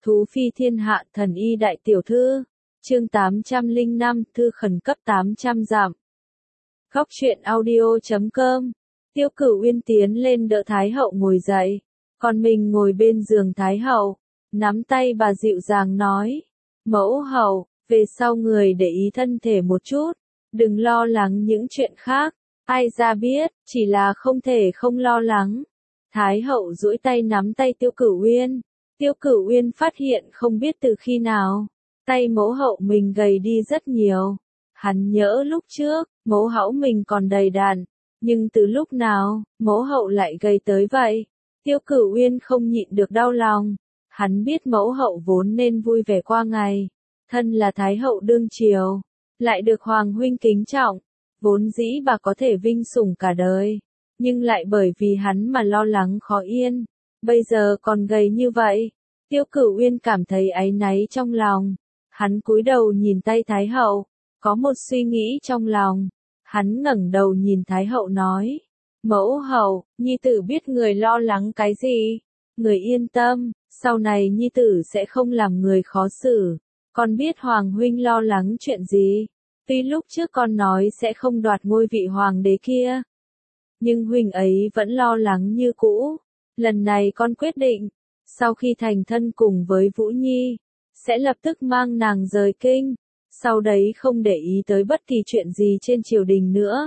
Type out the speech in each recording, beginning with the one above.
Thú phi thiên hạ thần y đại tiểu thư. Chương 805, thư khẩn cấp 800 dặm. Góc truyện audio.com. Tiêu Cửu Uyên tiến lên đỡ Thái hậu ngồi dậy, còn mình ngồi bên giường Thái hậu, nắm tay bà dịu dàng nói: "Mẫu hậu, về sau người để ý thân thể một chút, đừng lo lắng những chuyện khác, ai ra biết, chỉ là không thể không lo lắng." Thái hậu duỗi tay nắm tay Tiêu Cửu Uyên. Tiêu Cửu Uyên phát hiện không biết từ khi nào, tay mẫu hậu mình gầy đi rất nhiều. Hắn nhớ lúc trước, mẫu hậu mình còn đầy đặn, nhưng từ lúc nào, mẫu hậu lại gầy tới vậy? Tiêu Cửu Uyên không nhịn được đau lòng. Hắn biết mẫu hậu vốn nên vui vẻ qua ngày, thân là Thái hậu đương triều, lại được Hoàng huynh kính trọng, vốn dĩ bà có thể vinh sủng cả đời, nhưng lại bởi vì hắn mà lo lắng khó yên, bây giờ còn gầy như vậy. Tiêu Cửu Uyên cảm thấy áy náy trong lòng, hắn cúi đầu nhìn tay Thái hậu, có một suy nghĩ trong lòng, hắn ngẩng đầu nhìn Thái hậu nói: "Mẫu hậu, nhi tử biết người lo lắng cái gì, người yên tâm, sau này nhi tử sẽ không làm người khó xử. Con biết Hoàng huynh lo lắng chuyện gì, tuy lúc trước con nói sẽ không đoạt ngôi vị hoàng đế kia, nhưng huynh ấy vẫn lo lắng như cũ. Lần này con quyết định, sau khi thành thân cùng với Vũ Nhi, sẽ lập tức mang nàng rời kinh, sau đấy không để ý tới bất kỳ chuyện gì trên triều đình nữa.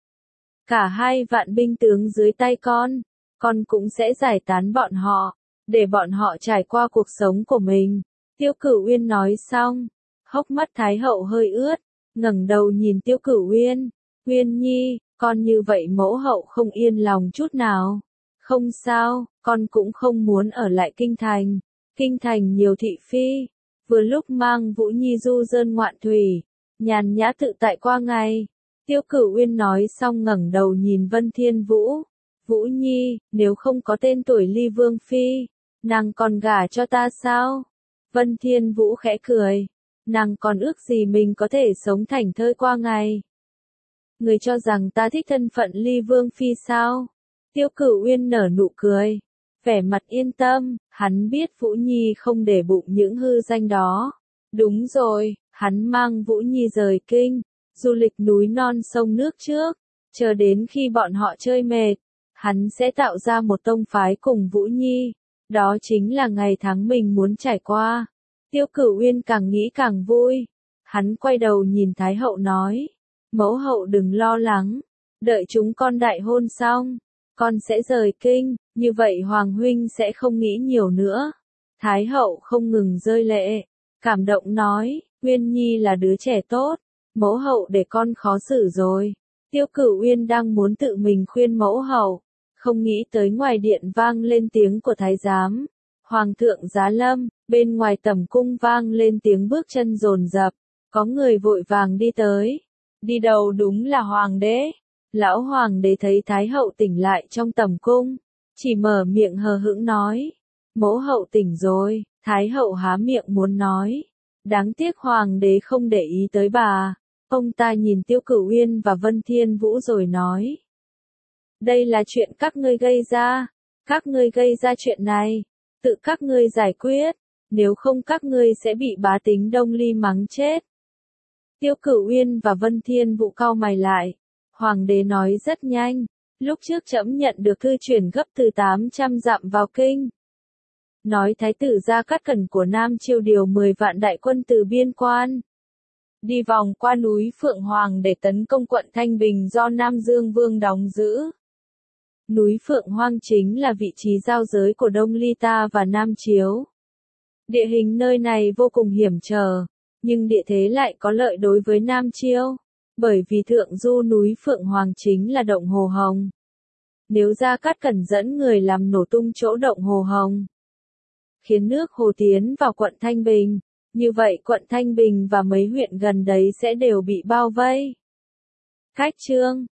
Cả 2 vạn binh tướng dưới tay con cũng sẽ giải tán bọn họ, để bọn họ trải qua cuộc sống của mình." Tiêu Cửu Uyên nói xong, hốc mắt Thái hậu hơi ướt, ngẩng đầu nhìn Tiêu Cửu Uyên: "Uyên Nhi, con như vậy mẫu hậu không yên lòng chút nào." "Không sao, con cũng không muốn ở lại kinh thành. Kinh thành nhiều thị phi, vừa lúc mang Vũ Nhi du sơn ngoạn thủy, nhàn nhã tự tại qua ngày." Tiêu Cửu Uyên nói xong ngẩng đầu nhìn Vân Thiên Vũ: "Vũ Nhi, nếu không có tên tuổi ly vương phi, nàng còn gả cho ta sao?" Vân Thiên Vũ khẽ cười: "Nàng còn ước gì mình có thể sống thảnh thơi qua ngày. Người cho rằng ta thích thân phận ly vương phi sao?" Tiêu Cửu Uyên nở nụ cười, vẻ mặt yên tâm, hắn biết Vũ Nhi không để bụng những hư danh đó. Đúng rồi, hắn mang Vũ Nhi rời kinh, du lịch núi non sông nước trước, chờ đến khi bọn họ chơi mệt, hắn sẽ tạo ra một tông phái cùng Vũ Nhi, đó chính là ngày tháng mình muốn trải qua. Tiêu Cửu Uyên càng nghĩ càng vui, hắn quay đầu nhìn Thái hậu nói: "Mẫu hậu đừng lo lắng, đợi chúng con đại hôn xong, con sẽ rời kinh, như vậy Hoàng huynh sẽ không nghĩ nhiều nữa." Thái hậu không ngừng rơi lệ, cảm động nói: "Uyên Nhi là đứa trẻ tốt, mẫu hậu để con khó xử rồi." Tiêu Cửu Uyên đang muốn tự mình khuyên mẫu hậu, không nghĩ tới ngoài điện vang lên tiếng của thái giám: "Hoàng thượng giá lâm." Bên ngoài tẩm cung vang lên tiếng bước chân dồn dập, có người vội vàng đi tới. Đi đầu đúng là hoàng đế. Lão hoàng đế thấy Thái hậu tỉnh lại trong tẩm cung, chỉ mở miệng hờ hững nói: "Mẫu hậu tỉnh rồi." Thái hậu há miệng muốn nói, đáng tiếc hoàng đế không để ý tới bà. Ông ta nhìn Tiêu Cửu Uyên và Vân Thiên Vũ rồi nói: "Đây là chuyện các ngươi gây ra. Các ngươi gây ra chuyện này, tự các ngươi giải quyết, nếu không các ngươi sẽ bị bá tính Đông Ly mắng chết." Tiêu Cửu Uyên và Vân Thiên Vũ cau mày lại. Hoàng đế nói rất nhanh: "Lúc trước trẫm nhận được thư chuyển gấp từ 800 dặm vào kinh. Nói thái tử Gia Cát Cẩn của Nam Chiêu điều 10 vạn đại quân từ biên quan, đi vòng qua núi Phượng Hoàng để tấn công quận Thanh Bình do Nam Dương Vương đóng giữ." Núi Phượng Hoàng chính là vị trí giao giới của Đông Ly ta và Nam Chiếu. Địa hình nơi này vô cùng hiểm trở, nhưng địa thế lại có lợi đối với Nam Chiêu, bởi vì thượng du núi Phượng Hoàng chính là động Hồ Hồng. Nếu Gia Cát Cẩn dẫn người làm nổ tung chỗ động Hồ Hồng, khiến nước hồ tiến vào quận Thanh Bình, như vậy quận Thanh Bình và mấy huyện gần đấy sẽ đều bị bao vây. Khách chương